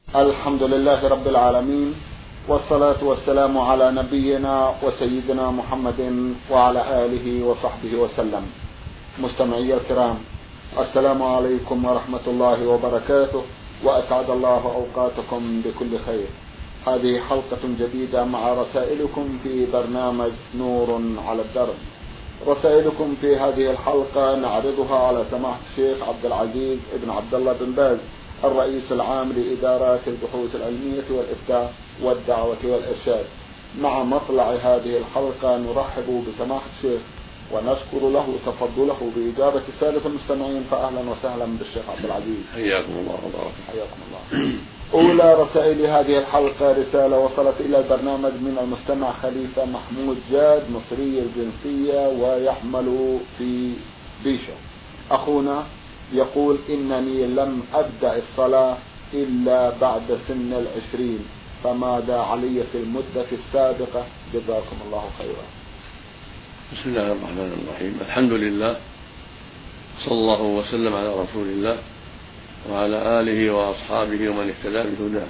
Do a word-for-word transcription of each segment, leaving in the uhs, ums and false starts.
الحمد لله رب العالمين، والصلاة والسلام على نبينا وسيدنا محمد وعلى آله وصحبه وسلم. مستمعي الكرام، السلام عليكم ورحمة الله وبركاته، وأسعد الله أوقاتكم بكل خير. هذه حلقة جديدة مع رسائلكم في برنامج نور على الدرب. رسائلكم في هذه الحلقة نعرضها على سماحة الشيخ عبد العزيز ابن عبد الله بن باز، الرئيس العام لإدارات البحوث العلمية والإفتاء والدعوة والإرشاد. مع مطلع هذه الحلقة نرحب بسماحة الشيخ ونشكر له تفضله بإجابة سادة المستمعين، فأهلا وسهلا بالشيخ عبد العزيز. حياكم الله وبارك. حياكم الله. أولى رسائل هذه الحلقة رسالة وصلت إلى البرنامج من المستمع خليفة محمود جاد، مصري الجنسية ويعمل في بيشة. أخونا يقول: إنني لم أبدأ الصلاة إلا بعد سن العشرين، فماذا علي في المدة السابقة؟ جزاكم الله خيرا. بسم الله الرحمن الرحيم. الحمد لله، صلى الله وسلم على رسول الله وعلى آله وأصحابه ومن اهتدى بهداه.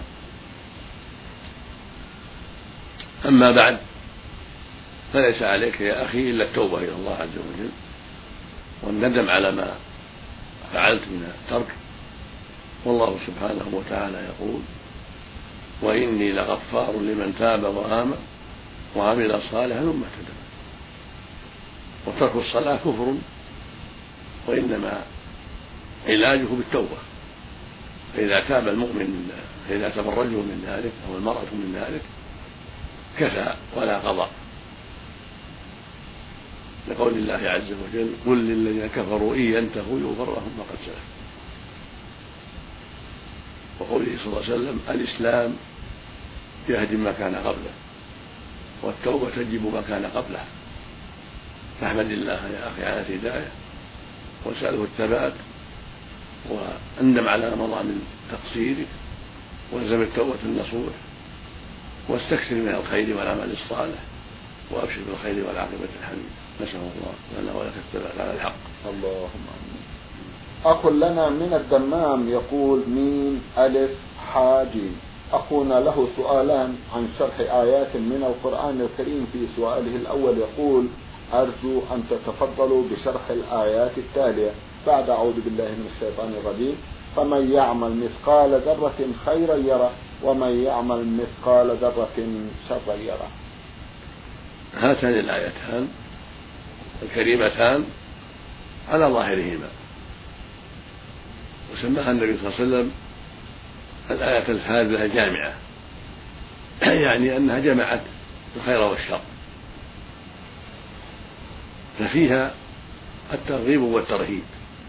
أما بعد، فليس عليك يا أخي إلا التوبة إلى الله عز وجل والندم على ما فعلت من الترك. والله سبحانه وتعالى يقول: وإني لغفار لمن تاب وآمن وعمل صالحا ثم اهتدى. وترك الصلاة كفر، وإنما علاجه بالتوبة. فإذا تاب المؤمن، فإذا تاب الرجل من ذلك أو المرأة من ذلك كفى ولا قضاء، لقول الله عز وجل: قل للذين كفروا إن ينتهوا يغفر لهم ما قد سلف. وقوله صلى الله عليه وسلم: الإسلام يهدم ما كان قبله، والتوبة تجب ما كان قبله. فاحمد الله يا أخي على الهداية، واسأله الثبات، واندم على ما مضى من تقصيرك، والزم التوبة النصوح، واستكثر من الخير والعمل الصالح، وأبشر بالخير والعاقبة الحميدة. نسأل الله لنا ولك الثبات على الحق. اللهم آمين. أخ لنا من الدمام يقول: ميم ألف حاجيم. أخونا له سؤالان عن شرح آيات من القرآن الكريم. في سؤاله الأول يقول: أرجو أن تتفضلوا بشرح الآيات التالية بعد أعوذ بالله من الشيطان الرجيم: فمن يعمل مثقال ذرة خيرا يره، ومن يعمل مثقال ذرة شرا يره. هاتان الآيتان الكريمتان على ظاهرهما، وسماها النبي صلى الله عليه وسلم الآية الفاذة الجامعة، يعني أنها جمعت الخير والشر، ففيها الترغيب والترهيب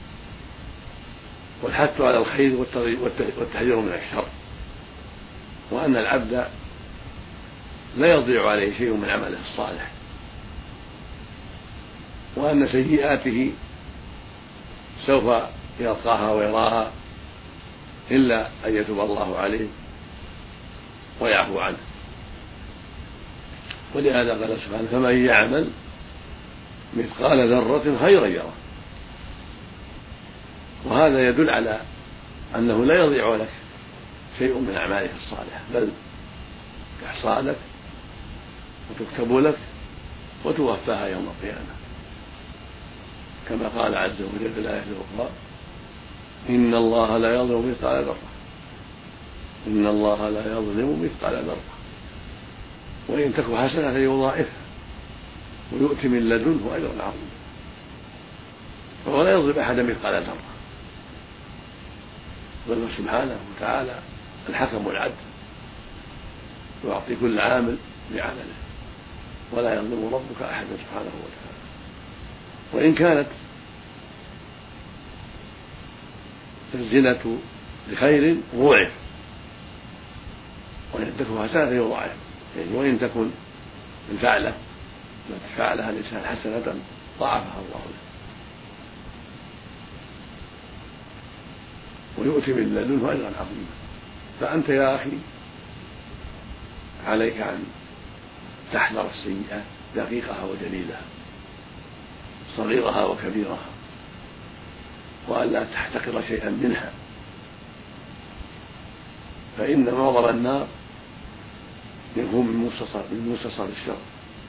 والحث على الخير والتحذير من الشر، وأن العبد لا يضيع عليه شيء من عمله الصالح، وأن سيئاته سوف يلقاها ويراها إلا أن يتوب الله عليه ويعفو عنه. ولهذا قال سبحانه: فمن يعمل مثقال ذرة خيرا يره. وهذا يدل على أنه لا يضيع لك شيء من أعمالك الصالحة، بل تحصى لك وتكتب لك وتوفاها يوم القيامة، كما قال عز وجل في الآية الأخرى: إن الله لا يظلم مثقال ذرة إن الله لا يظلم مثقال ذرة وإن تك حسنة يضاعفها ويؤتي من لدنه أجرا عظيما. فهو لا يظلم أحدا مثقال ذرة، بل سبحانه وتعالى الحكم العدل، يعطي كل عامل بعمله، ولا يظلم ربك أحدا سبحانه وتعالى. وإن كانت الزنا بخير ضعف، وإن تكن حسنة يضاعف، يعني وإن تكن الفعلة التي فعلها الإنسان حسنة ضاعفها الله له ويؤتي من لدنه أجرا عظيما. فأنت يا أخي عليك أن تحذر السيئات دقيقها وجليلها، صغيرها وكبيرها، وأن لا تحتقر شيئا منها، فإن منظر النار يكون من مستصر من مستصر الشر،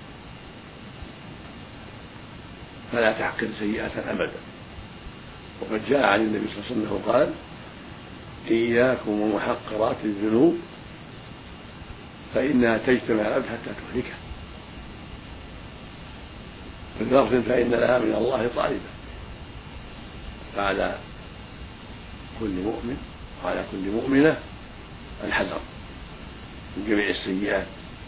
فلا تعقل سيئة أبدا. وقد جاء عن النبي صلى الله عليه وسلم قال: إياكم ومحقرات الذنوب فإنها تجتمع العبد حتى تهلكه، في لفظ فإن لها من الله طالبا. فعلى كل مؤمن وعلى كل مؤمنة الحذر من جميع السيئات،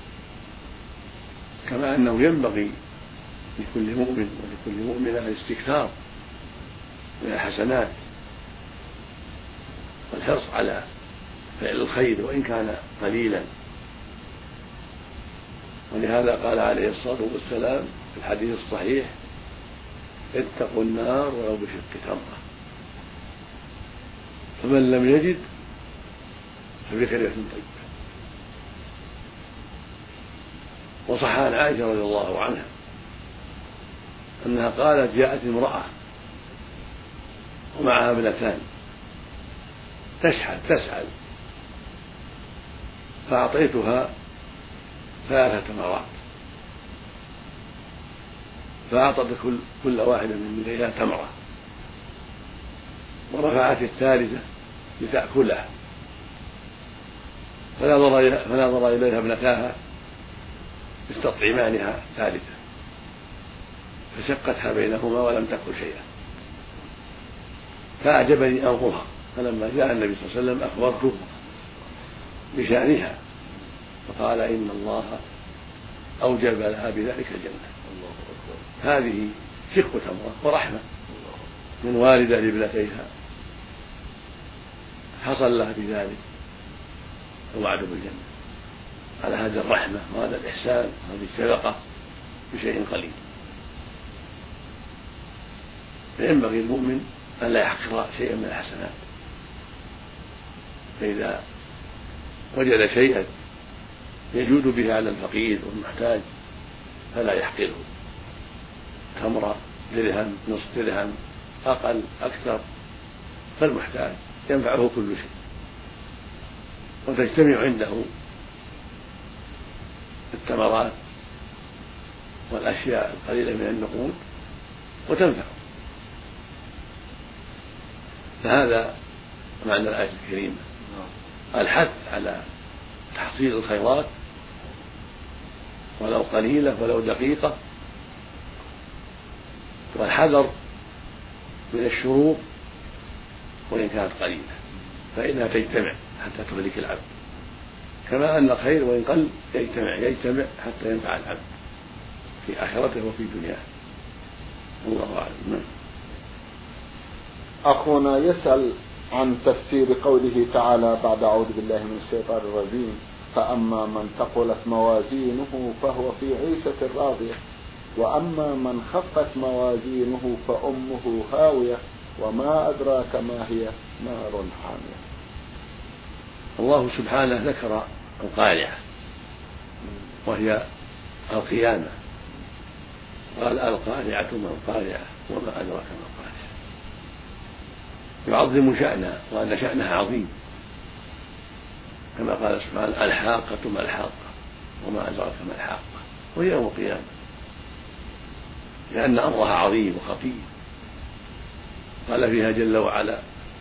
كما أنه ينبغي لكل مؤمن ولكل مؤمنة الاستكثار من الحسنات والحرص على فعل الخير وإن كان قليلا. ولهذا قال عليه الصلاة والسلام في الحديث الصحيح: اتقوا النار ولو بشق تمرة، فمن لم يجد فبكلمة طيبة. وصح عن عائشة رضي الله عنها أنها قالت: جاءت امرأة ومعها ابنتان تشحذ تسعل، فأعطيتها ثلاثة تمرات، فأعطت كل, كل واحدة من بنيها تمرة، ورفعت الثالثة لتأكلها، فنظر إليها ابنتاها يستطعمانها الثالثة، فشقتها بينهما ولم تأكل شيئا، فأعجبني أمرها، فلما جاء النبي صلى الله عليه وسلم أخبرته بشأنها، فقال: إن الله أوجب لها بذلك الجنة. هذه شق تمرة ورحمة من والدة لابنتيها، حصل لها بذلك الوعد بالجنة على هذه الرحمة وهذا الإحسان وهذه الشفقة بشيء قليل. فينبغي المؤمن أن لا يحقر شيئا من الحسنات، فإذا وجد شيئا يجود به على الفقير والمحتاج فلا يحقره، تمرة، درهم، نصف درهم، أقل أكثر، فالمحتاج ينفعه كل شيء، وتجتمع عنده التمرات والأشياء القليلة من النقود وتنفع. فهذا معنى الآية الكريمة، الحث على تحصيل الخيرات ولو قليلة ولو دقيقة، والحذر من الشرور وإن كانت قليلة فإنها تجتمع حتى تهلك العبد، كما أن الخير وإن قل يجتمع يجتمع حتى ينفع العبد في آخرته وفي دنياه. الله أعلم. أخونا يسأل عن تفسير قوله تعالى بعد أعوذ بالله من الشيطان الرجيم: فأما من ثقلت موازينه فهو في عيشة راضية وأما من خفت موازينه فأمه هاوية وما أدراك ما هي نار حامية. الله سبحانه ذكر القارعة وهي القيامة، قال: القارعة ما القارعة وما أدراك ما القارعة، يعظم شأنها وأن شأنها عظيم، كما قال سبحانه: الحاقة ما الحاقة وما أدراك ما الحاقة، وهي يوم القيامة، لأن أمرها عظيم وخطير. قال فيها جل وعلا: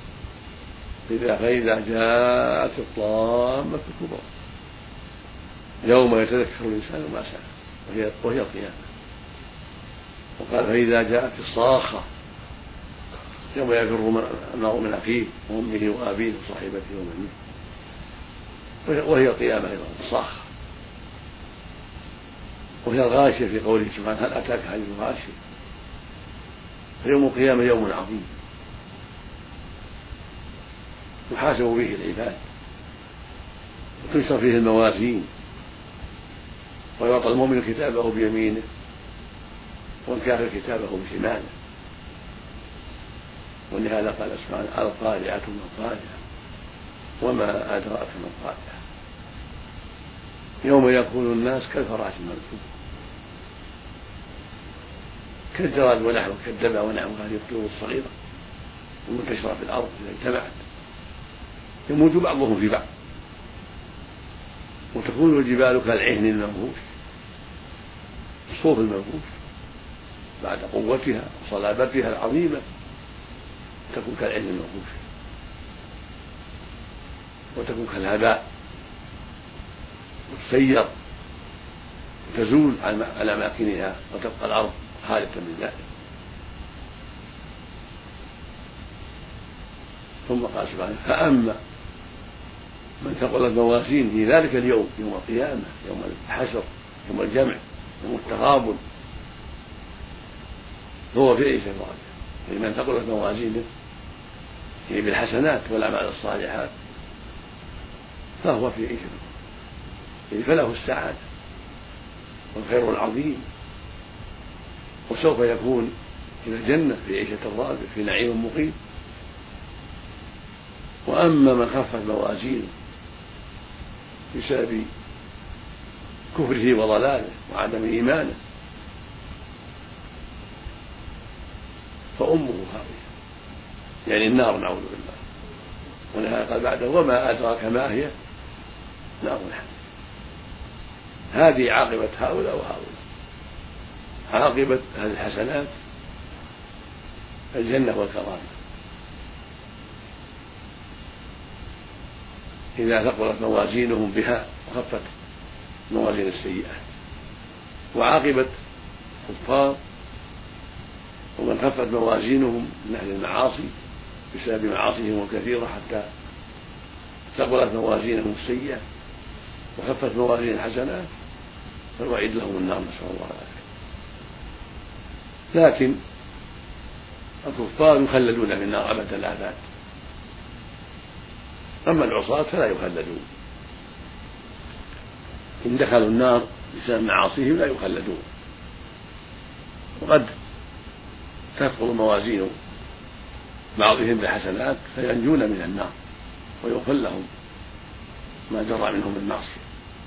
فإذا جاءت الطامة الكبرى يوم يتذكر الإنسان ما سعى، وهي وهي القيامة. وقال: فإذا جاءت الصاخة يوم يفر المرء من أخيه وأمه وأبيه وصاحبته وبنيه، وهي القيامة أيضا الصاخة. وهي الغاشية في قوله سبحانه: هل أتاك حديث الغاشية. فيوم القيامة يوم عظيم يحاسب به العباد وتنشر فيه الموازين، ويعطى المؤمن كتابه بيمينه والكافر كتابه بشماله. ولهذا قال سبحانه: القارعة ما القارعة وما أدراك ما القارعة، يوم يكون الناس كالفراش المبثوث، كالجراد ونحوه، كالدبع ونحوه، هذه الطيور الصغيرة المنتشرة في الأرض إذا اجتمعت يموج بعضهم في بعض وتكون الجبال كالعهن المنفوش، الصوف المنفوش بعد قوتها وصلابتها العظيمة تكون كالعهن المنفوش، وتكون كالهباء وتسير وتزول على أماكنها وتبقى الأرض خالية من ذلك. ثم قال سبحانه: فأما من ثقلت موازينه في ذلك اليوم، يوم القيامة، يوم الحشر، يوم الجمع، يوم التغابن، فهو في عيشة راضية. لمن ثقلت موازينه هي بالحسنات والأعمال الصالحات فهو في عيشة راضية، فله السعادة والخير العظيم، وسوف يكون إلى الجنة في عيشة راضية في نعيم مقيم. وأما من خفت موازينه بسبب كفره وضلاله وعدم إيمانه فأمه هاوية، يعني النار، نعوذ بالله. ولهذا قال بعده: وما أدراك ما هي، نار الحميم. هذه عاقبة هؤلاء وهؤلاء. عاقبة هذه الحسنات الجنة والكرامة إذا ثقلت موازينهم بها وخفت موازين السيئات. وعاقبة الكفار ومن خفت موازينهم من أهل المعاصي بسبب معاصيهم الكثيرة حتى ثقلت موازينهم السيئة وخفت موازين الحسنات فالوعيد لهم النار، نسأل الله العافية. لكن الكفار يخلدون في النار أبد الآباد، أما العصاة فلا يخلدون، إن دخلوا النار بسبب معاصيهم لا يخلدون. وقد تثقل موازين بعضهم بالحسنات فينجون من النار ويغفر لهم ما جرى منهم المعصية.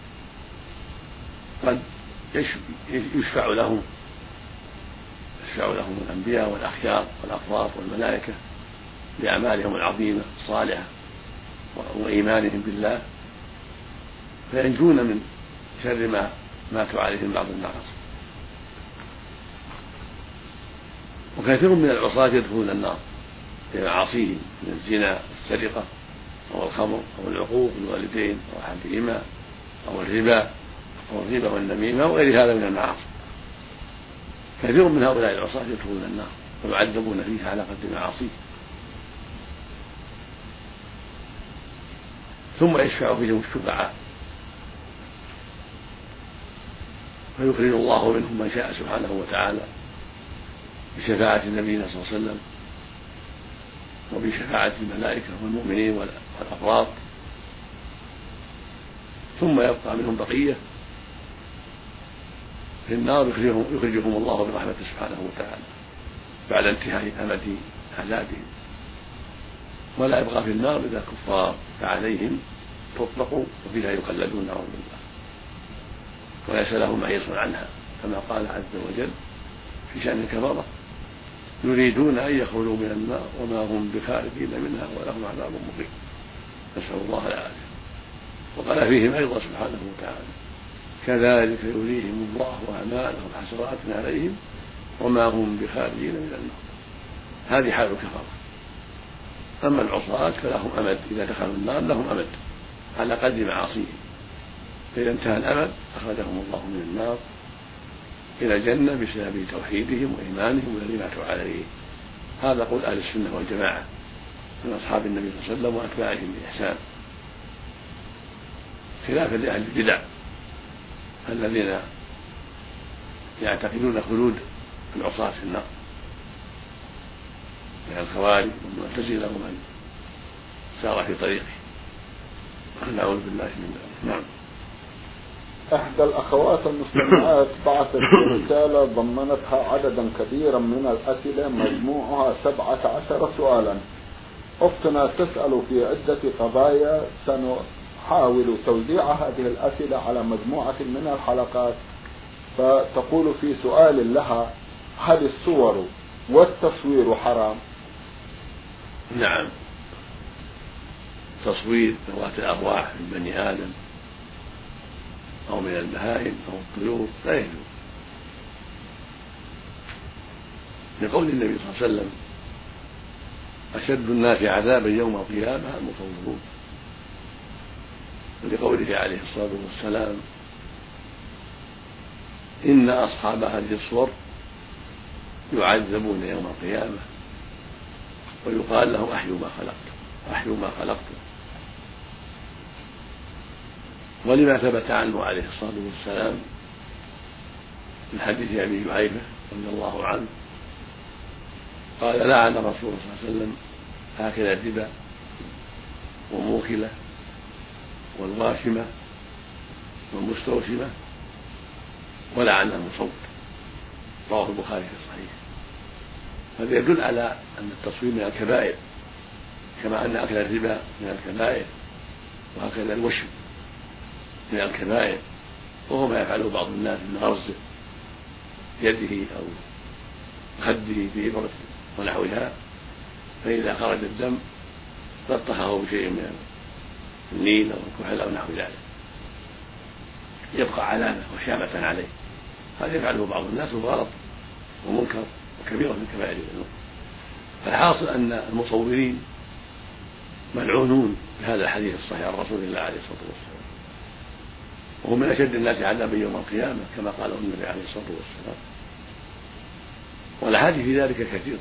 قد يشفع لهم يشفع لهم الأنبياء والأخيار والأفراد والملائكة بأعمالهم العظيمة الصالحة وإيمانهم بالله فينجون من شر ما ماتوا عليه من بعض المعاصي. وكثير من العصاة يدخلون النار بمعاصيهم من الزنا والسرقة أو الخمر أو العقوق الوالدين أو أحدهما أو الربا أو الربا والنميمة وغير هذا من المعاصي. كثير من هؤلاء العصاة يدخلون النار ويعذبون فيها على قدر معاصيهم. ثم يشفع فيهم الشفعاء فيخرج الله منهم من شاء سبحانه وتعالى بشفاعة نبينا صلى الله عليه وسلم وبشفاعة الملائكة والمؤمنين والأفراد. ثم يبقى منهم بقية في النار يخرجهم, يخرجهم الله برحمته سبحانه وتعالى بعد انتهاء أمد عذابهم، ولا يبقى في النار إلا كفار فعليهم تطلق وفيها يخلدون نعوذ بالله، وليس لهم محيص عنها، كما قال عز وجل في شأن الكفرة: يريدون أن يخرجوا من النار وما هم بخارجين منها ولهم عذاب مقيم، نسأل الله العافية. وقال فيهم أيضا سبحانه وتعالى: كذلك يريهم الله أعمالهم حسرات عليهم وما هم بخارجين من النار. هذه حال الكفرة. أما العصاة فلهم أمد، إذا دخلوا النار لهم أمد على قدر معاصيهم، فإذا انتهى الأمد أخرجهم الله من النار إلى الجنة بسبب توحيدهم وإيمانهم الذي ماتوا عليه. هذا قول أهل السنة والجماعة من أصحاب النبي صلى الله عليه وسلم وأتباعهم بإحسان، خلافا لأهل البدع الذين يعتقدون خلود العصاة في النار من الخوارج والمعتزلة ومن سار في طريقه، نعوذ بالله من ذلك. نعم. إحدى الأخوات المسلمات بعثت رسالة ضمنتها عددا كبيرا من الأسئلة مجموعها سبعة عشر سؤالا. أختنا تسأل في عدة قضايا، سنحاول توزيع هذه الأسئلة على مجموعة من الحلقات. فتقول في سؤال لها: هل الصور والتصوير حرام؟ نعم، تصوير ذوات الأرواح من بني آدم أو من البهائم أو الطيور لا يجوز، لقول النبي صلى الله عليه وسلم: أشد الناس عذابا يوم القيامة المصورون، ولقوله عليه الصلاة والسلام: إن أصحاب هذه الصور يعذبون يوم القيامة ويقال لهم: أحيوا ما خلقتم أحيوا ما خلقتم. ولما ثبت عنه عليه الصلاة والسلام من حديث أبي جحيفة رضي الله عنه قال: لعن رسول الله صلى الله عليه وسلم آكل الربا وموكله والواشمة والمستوشمة ولعن المصور. رواه البخاري في الصحيح. هذا يدل على أن التصوير من الكبائر، كما أن أكل الربا من الكبائر، وهكذا الوشم من الكبائر، وهو ما يفعله بعض الناس من غرز يده أو خده بإبرة ونحوها، فإذا خرج الدم لطخه بشيء من النيل أو الكحل أو نحو ذلك يبقى علامة وشامة عليه. هذا يفعله بعض الناس وهو غلط ومنكر وكبيرة من كبائر الذنوب. فالحاصل أن المصورين ملعونون بهذا الحديث الصحيح عن رسول الله عليه الصلاة والسلام، وهم من أشد الناس عذابا يوم القيامة كما قاله النبي عليه الصلاة والسلام. والأحاديث في ذلك كثيرة.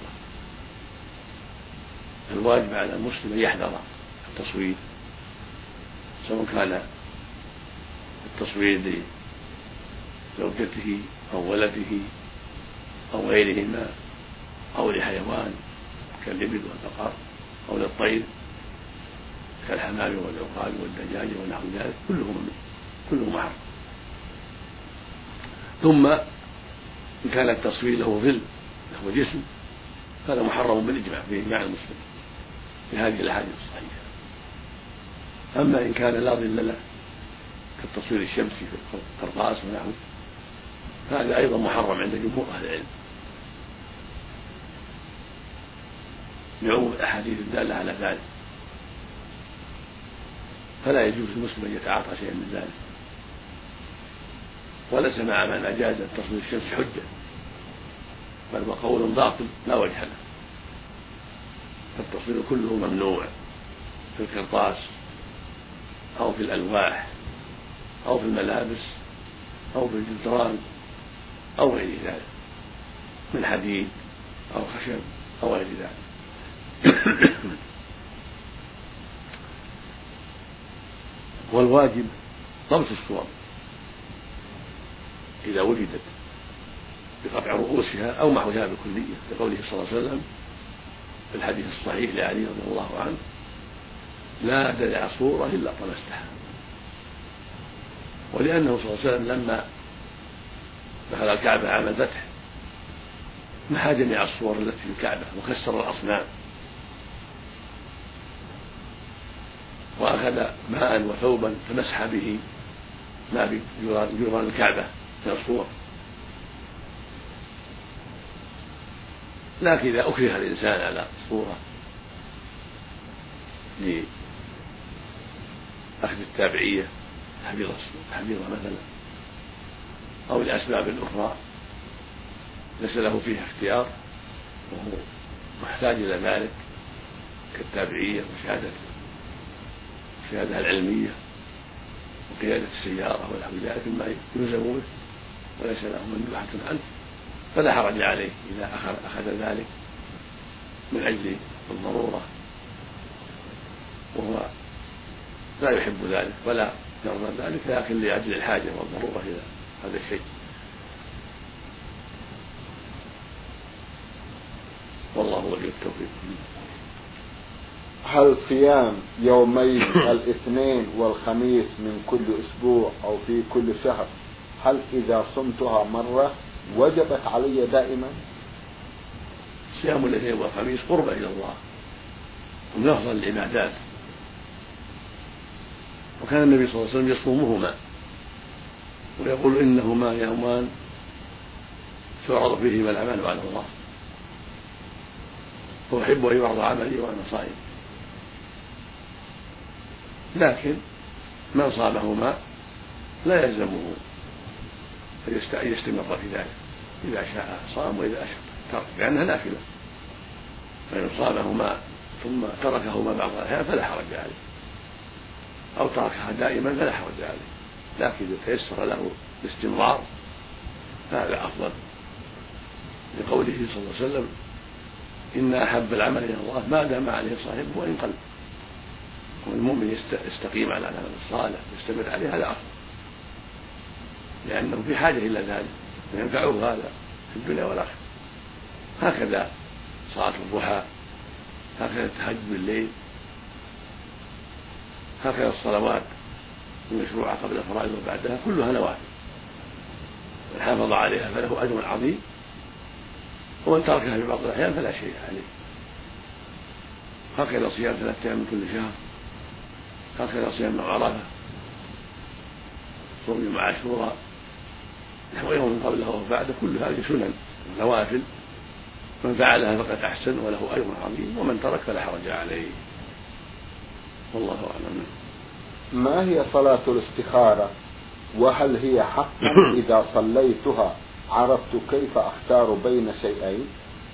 الواجب على المسلم أن يحذر التصوير، سواء كان التصوير لزوجته أو ولده أو غيرهما أو لحيوان كالإبل والبقر أو للطير كالحمام والعقاب والدجاج ونحو ذلك، كلهم كلهم محرم. ثم إن كان التصوير له ظل له جسم هذا محرم بالإجماع بإجماع المسلمين في هذه الأحاديث الصحيحة. أما إن كان لا ظل له كالتصوير الشمسي في القرطاس ونحوه هذا أيضا محرم عند جمهور أهل العلم لعموم الأحاديث الدالة على ذلك، فلا يجوز للمسلم أن يتعاطى شيئا من ذلك. وليس مع من أجاز تصوير الشمس حجة، بل وقول باطل لا وجه له، فالتصوير كله ممنوع في القرطاس أو في الألواح أو في الملابس أو في الجدران أو غير ذلك من حديد أو خشب أو غير ذلك. والواجب ضبط الصور إذا وجدت بقطع رؤوسها أو محوها بالكلية، لقوله صلى الله عليه وسلم في الحديث الصحيح لعلي رضي الله عنه: لا تدع صورة إلا طمستها. ولأنه صلى الله عليه وسلم لما دخل الكعبة عام الفتح محى جميع الصور التي في الكعبة وكسر الأصنام وأخذ ماء وثوبا فمسح به ما بجدران الكعبة من الصور. لكن إذا أكره الإنسان على الصورة لأخذ التابعية حفيظة مثلا أو لأسباب أخرى ليس له فيها اختيار وهو محتاج إلى ذلك كالتابعية وشهادة الشهادة العلمية وقيادة السيارة ونحو ذلك مما يلزم به وليس له مندوحة عنه، فلا حرج عليه إذا أخذ ذلك من أجل الضرورة وهو لا يحب ذلك ولا يرضى ذلك، لكن لأجل الحاجة والضرورة إلى هذا الشيء. والله ولي التوفيق. هل صيام يومي الاثنين والخميس من كل أسبوع أو في كل شهر هل إذا صمتها مرة وجبت علي دائما؟ صيام الاثنين والخميس قربة إلى الله ومن أفضل العبادات، وكان النبي صلى الله عليه وسلم يصومهما ويقول إنهما يومان تعرض فيهما الأعمال على الله وأحب أن يعرض عملي وأنا صائم. لكن من صامهما لا يلزمه أن يستمر في ذلك، إذا شاء صام وإذا أشاء ترك، لأنها نافلة، فإن صامهما ثم تركهما بعض الأحيان فلا حرج عليه، أو تركها دائما فلا حرج عليه، لكن إذا تيسر له الاستمرار فهذا أفضل، لقوله صلى الله عليه وسلم: إن أحب العمل إلى الله ما دام عليه صاحبه وإن قل. والمؤمن يستقيم على العمل الصالح ويستمر عليه، هذا أفضل، لأنه في حاجة إلى ذلك وينفعه هذا في الدنيا والآخرة. هكذا صلاة الضحى، هكذا التهجد بالليل، هكذا الصلوات المشروعة قبل الفرائض وبعدها كلها نوافل، من حافظ عليها فله أجر عظيم، ومن تركها في بعض الأحيان فلا شيء عليه. هكذا صيام ثلاثة أيام من كل شهر، هكذا صيام يوم عرفة، صوم يوم عاشوراء، نحو يوم قبله وبعده، كل هذه سنن نوافل، من فعلها فقد أحسن وله أجر عظيم، ومن ترك فلا حرج عليه، والله أعلم. ما هي صلاة الاستخارة؟ وهل هي حقا إذا صليتها عرفت كيف أختار بين شيئين؟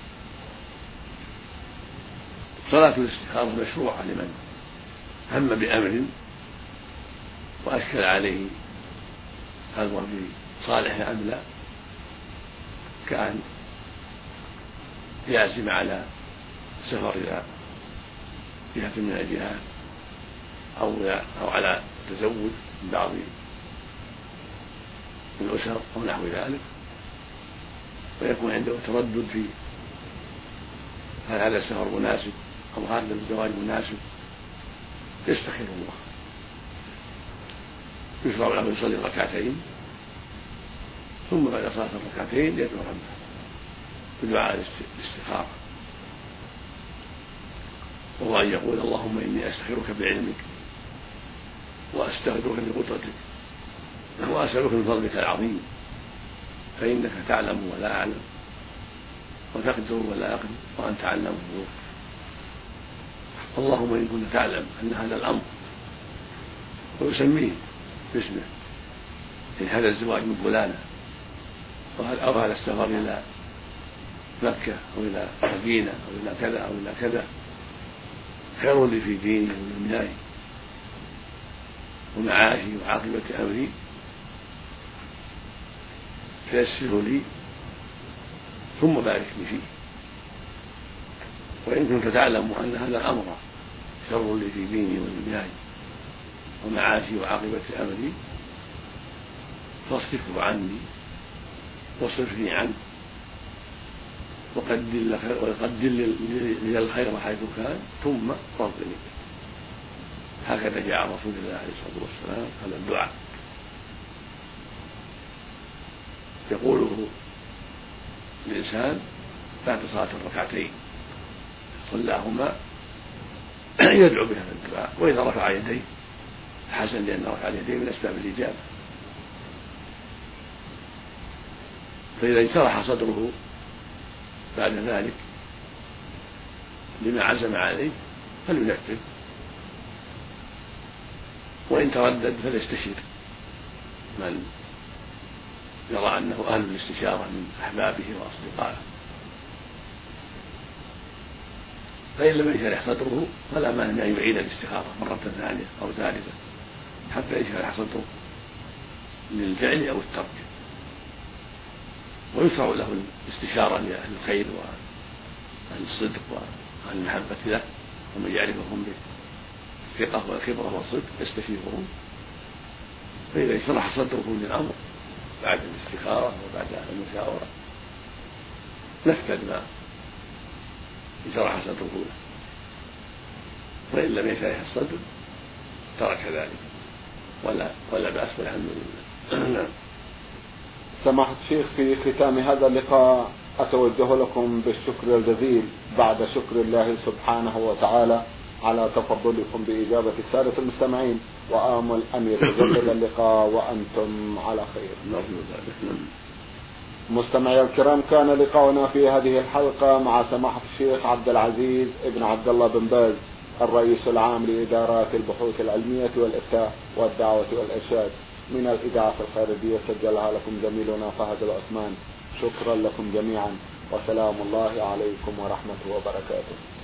صلاة الاستخارة مشروعة لمن هم بأمر وأشكل عليه هل هو في صالح أم لا، كأن يعزم على سفر إلى جهة من الجهات، أو أو على تزوج من بعض الأسر أو نحو ذلك، ويكون عنده تردد في هل هذا السفر مناسب أو هذا الزواج مناسب، يستخير الله. يشرع له يصلي ركعتين، ثم بعد صلاة الركعتين يدعو ربه بدعاء الاستخارة، وهو أن يقول: اللهم إني أستخيرك بعلمك وأستغفرك بقدرتك وأسألك من فضلك العظيم، فإنك تعلم ولا أعلم وتقدر ولا أقدر وأنت علام الغيوب. اللهم إن كنت تعلم أن هذا الأمر، ويسميه باسمه، إن هذا الزواج من فلانة أو هذا السفر إلى مكة أو إلى مدينة أو إلى كذا أو إلى كذا خير لي في ديني ودنياي ومعاشي وعاقبة أمري، فيسره لي ثم بارك لي فيه. وإن كنت تعلم أن هذا الأمر شر لي في ديني ودنياي ومعاشي وعاقبة أمري فاصرفه عني واصرفني عنه وقدر لي الخير حيث كان ثم ردني. هكذا جاء رسول الله عليه الصلاة والسلام هذا الدعاء يقوله الإنسان بعد صلاة الركعتين صلاهما يدعو بهذا الدعاء، وإذا رفع يديه حسن، لأن رفع اليدين من أسباب الإجابة. فإذا انشرح صدره بعد ذلك لما عزم عليه فلينفذ، وإن تردد فليستشير من يرى أنه أهل الاستشارة من أحبابه وأصدقائه. فإن لم ينشرح صدره فلا مانع أن يعيد الاستخارة مرة ثانية أو ثالثة حتى ينشرح صدره للفعل أو الترك. ويشرع له الاستشارة لأهل الخير وأهل الصدق وأهل المحبة له، ومن يعرفهم بالثقة والخبرة والصدق يستشيرهم. فإذا انشرح صدره للأمر بعد الاستخارة وبعد المشاورة نفذ ما انشرح صدره له، وإن لم ينشرح الصدر ترك ذلك ولا ولا بأس والحمد لله. سماحة الشيخ، في ختام هذا اللقاء أتوجه لكم بالشكر الجزيل بعد شكر الله سبحانه وتعالى على تفضلكم بإجابة السادة المستمعين، وآمل أن يتجدد اللقاء وأنتم على خير. مستمعي الكرام، كان لقاؤنا في هذه الحلقة مع سماحة الشيخ عبد العزيز ابن عبد الله بن باز، الرئيس العام لإدارات البحوث العلمية والإفتاء والدعوة والإرشاد. من الإذاعة الخارجية سجلها لكم زميلنا فهد العثمان. شكرا لكم جميعا، وسلام الله عليكم ورحمته وبركاته.